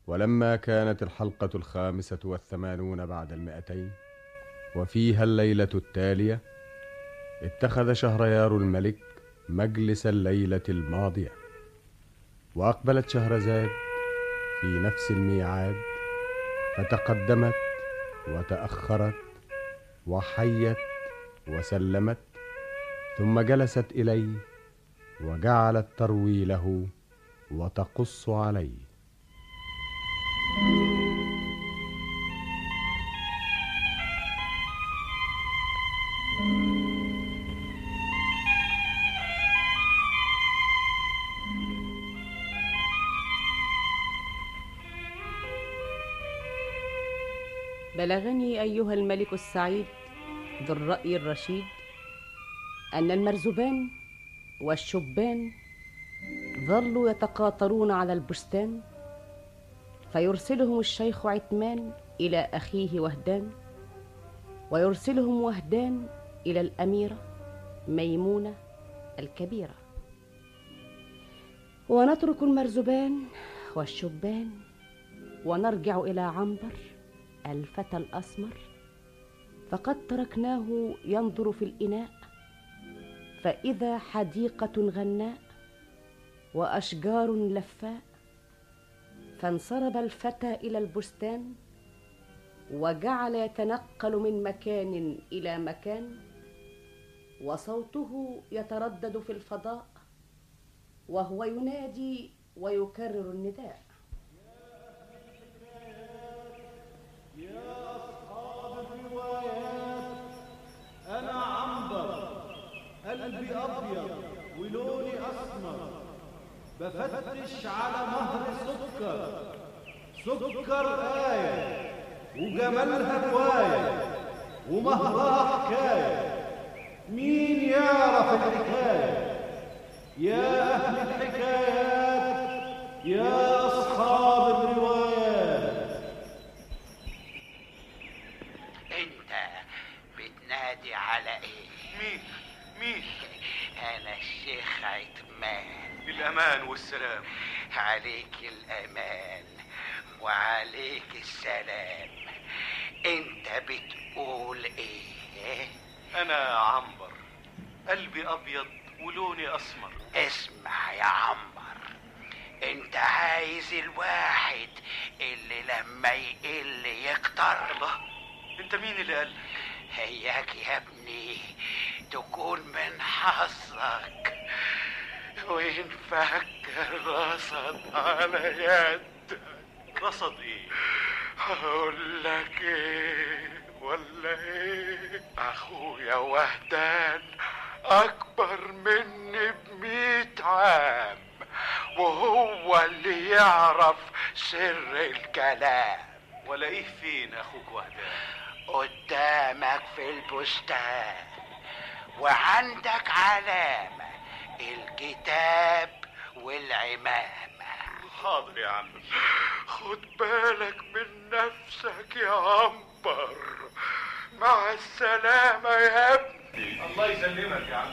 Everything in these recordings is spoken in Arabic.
ولما كانت الحلقة 85 بعد 200 وفيها الليلة التالية، اتخذ شهريار الملك مجلس الليلة الماضية، وأقبلت شهرزاد في نفس الميعاد، فتقدمت وتأخرت وحيت وسلمت، ثم جلست إليه وجعلت تروي له وتقص عليه. بلغني أيها الملك السعيد ذو الرأي الرشيد أن المرزبان والشبان ظلوا يتقاطرون على البستان، فيرسلهم الشيخ عتمان إلى أخيه وهدان، ويرسلهم وهدان إلى الأميرة ميمونة الكبيرة، ونترك المرزبان والشبان ونرجع إلى عنبر الفتى الأسمر، فقد تركناه ينظر في الإناء، فإذا حديقة غناء وأشجار لفاء، فانصرب الفتى إلى البستان، وجعل يتنقل من مكان إلى مكان، وصوته يتردد في الفضاء وهو ينادي ويكرر النداء: يا أصحاب الروايات، أنا عنبر قلبي أبيض ولوني أسمر، بفتش على مهر سكر، سكر آية وجمالها رواية ومهرها حكاية، مين يعرف الحكاية؟ يا أهل الحكايات، يا أصحاب الروايات. انت بتنادي على ايه؟ مين؟ انا الشيخ عتمان. الأمان والسلام. عليك الأمان وعليك السلام. انت بتقول ايه؟ أنا عنبر قلبي أبيض ولوني أسمر. اسمع يا عنبر، انت عايز الواحد اللي لما يقل يكتر. الله، انت مين اللي قالك؟ هياك يا ابني تكون من حظك وينفكر رصد على يدك. رصد ايه؟ اقول لك ايه ولا ايه؟ اخويا وهدان اكبر مني ب100 عام، وهو اللي يعرف سر الكلام. ولاقيه فين اخوك وهدان؟ قدامك في البستان، وعندك علامة الكتاب والعمامة. حاضر يا عم. خد بالك من نفسك يا عنبر. مع السلامة يا ابني. الله يسلمك يا عم.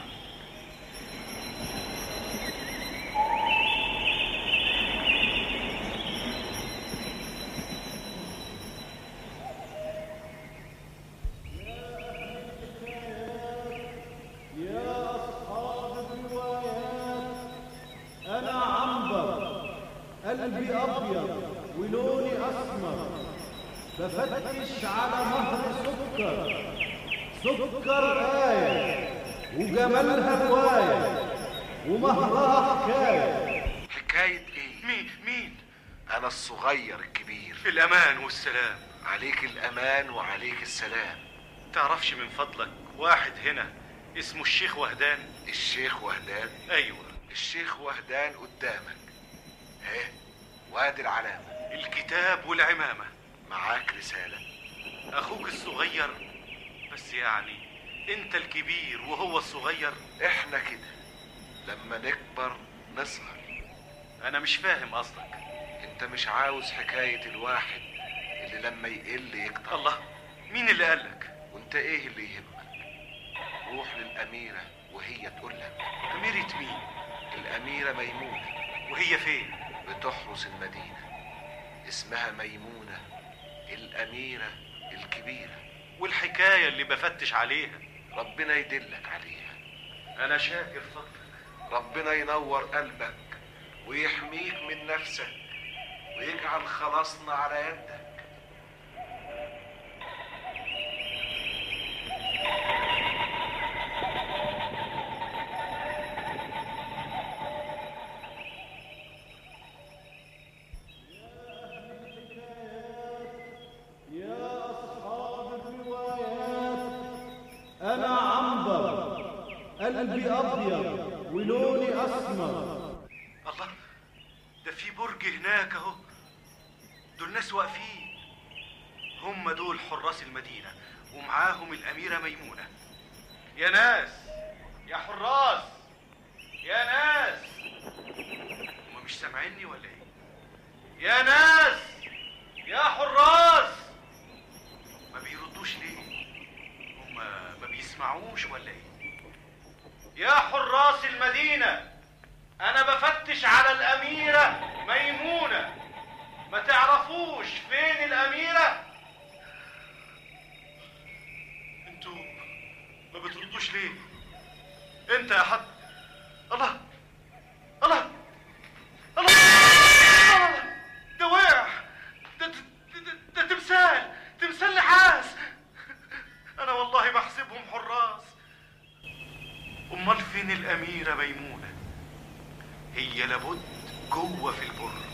يا أصحاب الروايات، أنا عنبر قلبي أبيض ولوني أسمر، بفتش على مهر سكر، سكر آية وجمالها رواية ومهرها حكاية. حكاية ايه؟ مين؟ انا الصغير الكبير. الأمان والسلام. عليك الامان وعليك السلام. تعرفش من فضلك واحد هنا اسمه الشيخ وهدان؟ الشيخ وهدان؟ ايوه، الشيخ وهدان قدامك اهي، وادي العلامة الكتاب والعمامة. معاك رسالة. اخوك الصغير، بس يعني انت الكبير وهو الصغير. احنا كده لما نكبر نصغر. انا مش فاهم قصدك. انت مش عاوز حكاية الواحد اللي لما يقل يكتر؟ الله، مين اللي قالك؟ وانت ايه اللي يهمك؟ روح للأميرة وهي تقول لك. أميرة مين؟ الأميرة ميمونة. وهي فين؟ بتحرس المدينة. اسمها ميمونة الأميرة الكبيرة. والحكاية اللي بفتش عليها ربنا يدلك عليها. أنا شاكر فضلك. ربنا ينور قلبك ويحميك من نفسك ويجعل خلاصنا على يدك. يا أصحاب الروايات، أنا عنبر، قلبي أبيض ولوني أسمر. الله، ده في برج هناك اهو، دول ناس واقفين، هم دول حراس المدينة ومعاهم الأميرة ميمونة. يا ناس، يا حراس، يا ناس، هم مش سامعيني ولا ايه؟ يا ناس، يا حراس، ما بيردوش ليه؟ هم ما بيسمعوش ولا ايه؟ يا حراس المدينة، أنا بفتش على الأميرة ميمونة، ما تعرفوش فين الأميرة؟ انتوا ما بتردوش ليه؟ انت يا حد، الله الله الله، ده وقع، ده تمثال نحاس. أنا والله بحسبهم حراس. أمال فين الأميرة ميمونة؟ هي لابد جوه في البرج.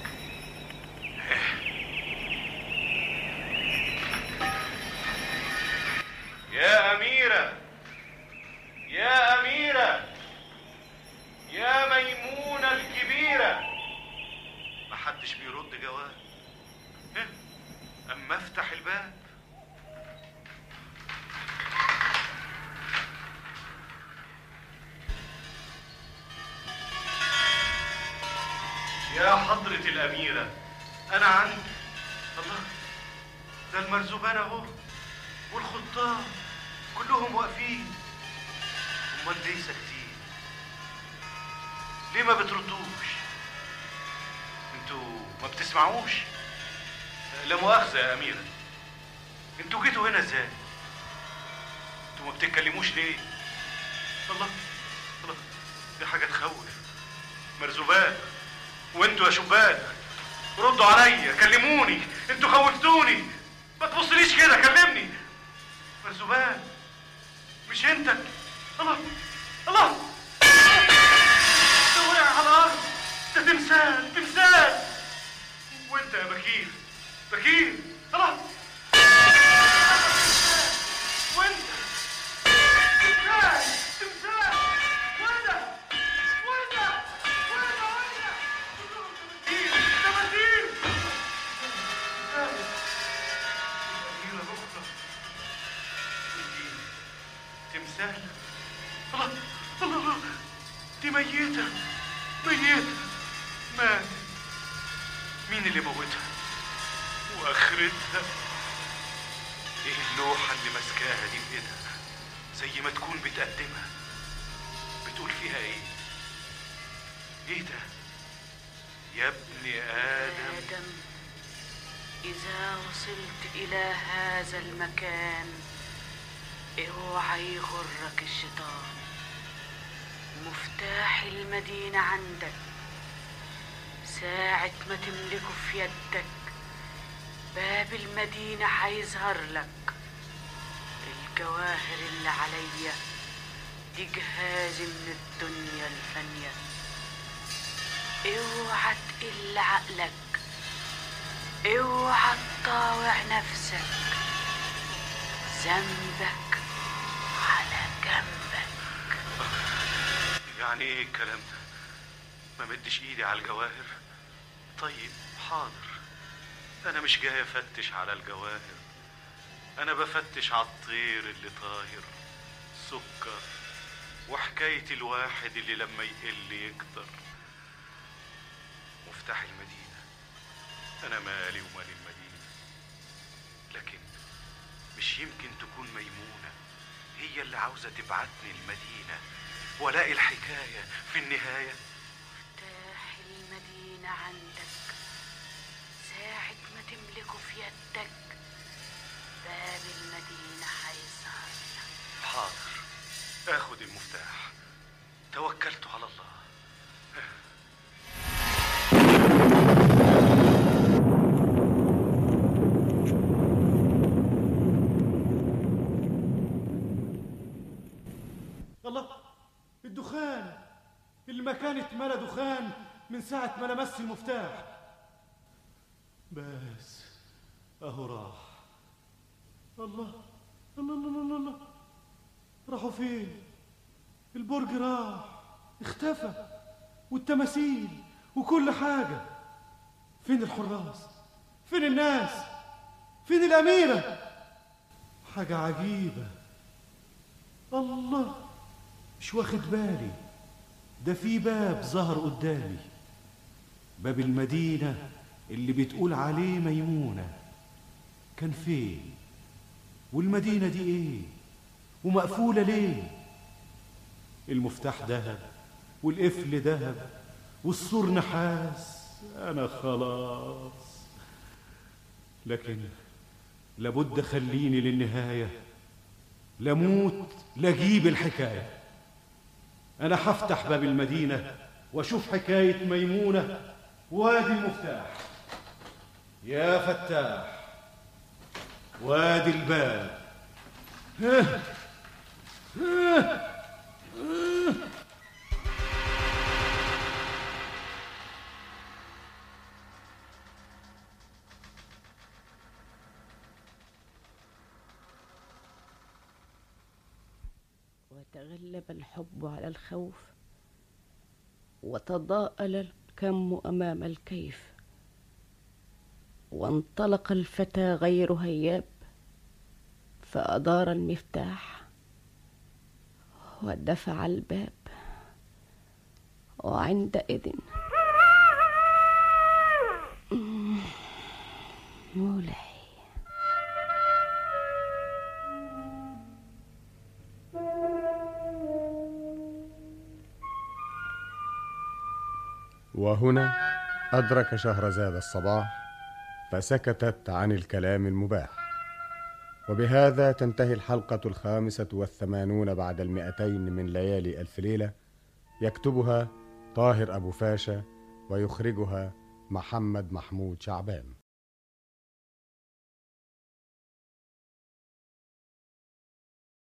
يا أميرة، يا أميرة، يا ميمونة الكبيرة، محدش بيرد جواب. أما افتح الباب. يا حضرة الأميرة، أنا عندي. الله، ده المرزبان أهو والخطاب كلهم واقفين. أمال ليه ساكتين؟ ليه ما بتردوش؟ انتوا ما بتسمعوش؟ لا مؤاخذة يا أميرة، انتوا جيتوا هنا ازاي؟ انتوا ما بتتكلموش ليه؟ الله الله، دي حاجة تخوف. مرزبان، وانتوا يا شبان ردوا عليا، كلموني، انتوا خوفتوني. ما تبصليش كده، كلمني. مرزبان، مش انت؟ الله الله، ده وقع على الارض، ده تمثال. وانت يا بكير، الله، وانت تمثال، وانت تمثال. الله الله، دي ميتة مات. مين اللي موتها؟ واخرتها ايه؟ اللوحة اللي ماسكاها دي بايدها زي ما تكون بتقدمها، بتقول فيها ايه؟ ايه ده؟ يا ابن آدم، إذا وصلت إلى هذا المكان اوعى يغرك الشيطان. مفتاح المدينة عندك، ساعة ما تملكه في يدك باب المدينة هيظهر لك. الجواهر اللي عليا دي جهاز من الدنيا الفانية. اوعى تقل عقلك، اوعى تطاوع نفسك، ذنبك على جنبك. يعني ايه الكلام ده؟ ما مدش ايدي على الجواهر؟ طيب حاضر، انا مش جاي افتش على الجواهر، انا بفتش على الطير اللي طاير. سكر، وحكاية الواحد اللي لما يقل يكتر. مفتاح المدينة، انا مالي ومال المدينة، لكن مش يمكن تكون ميمونة هي اللي عاوزة تبعتني المدينة والاقي الحكاية في النهاية. مفتاح المدينة عندك، ساعة ما دخان من ساعة ما لمس المفتاح. بس اهو راح. الله الله الله الله الله، راحوا فين؟ البرج راح اختفى، والتماثيل وكل حاجة. فين الحراس؟ فين الناس؟ فين الأميرة؟ حاجة عجيبة. الله، مش واخد بالي، ده في باب ظهر قدامي، باب المدينة اللي بتقول عليه ميمونة. كان فين؟ والمدينة دي ايه؟ ومقفولة ليه؟ المفتاح ذهب والقفل ذهب والسور نحاس. أنا خلاص، لكن لابد خليني للنهاية، لموت لاجيب الحكاية. أنا هفتح باب المدينة وأشوف حكاية ميمونة. وادي المفتاح يا فتاح، وادي الباب. وتغلب الحب على الخوف، وتضاءل الكم أمام الكيف، وانطلق الفتى غير هياب، فأدار المفتاح ودفع الباب. وعندئذ مولاي، وهنا أدرك شهرزاد الصباح، فسكتت عن الكلام المباح. وبهذا تنتهي الحلقة 85 بعد 200 من ليالي ألف ليلة. يكتبها طاهر أبو فاشا، ويخرجها محمد محمود شعبان.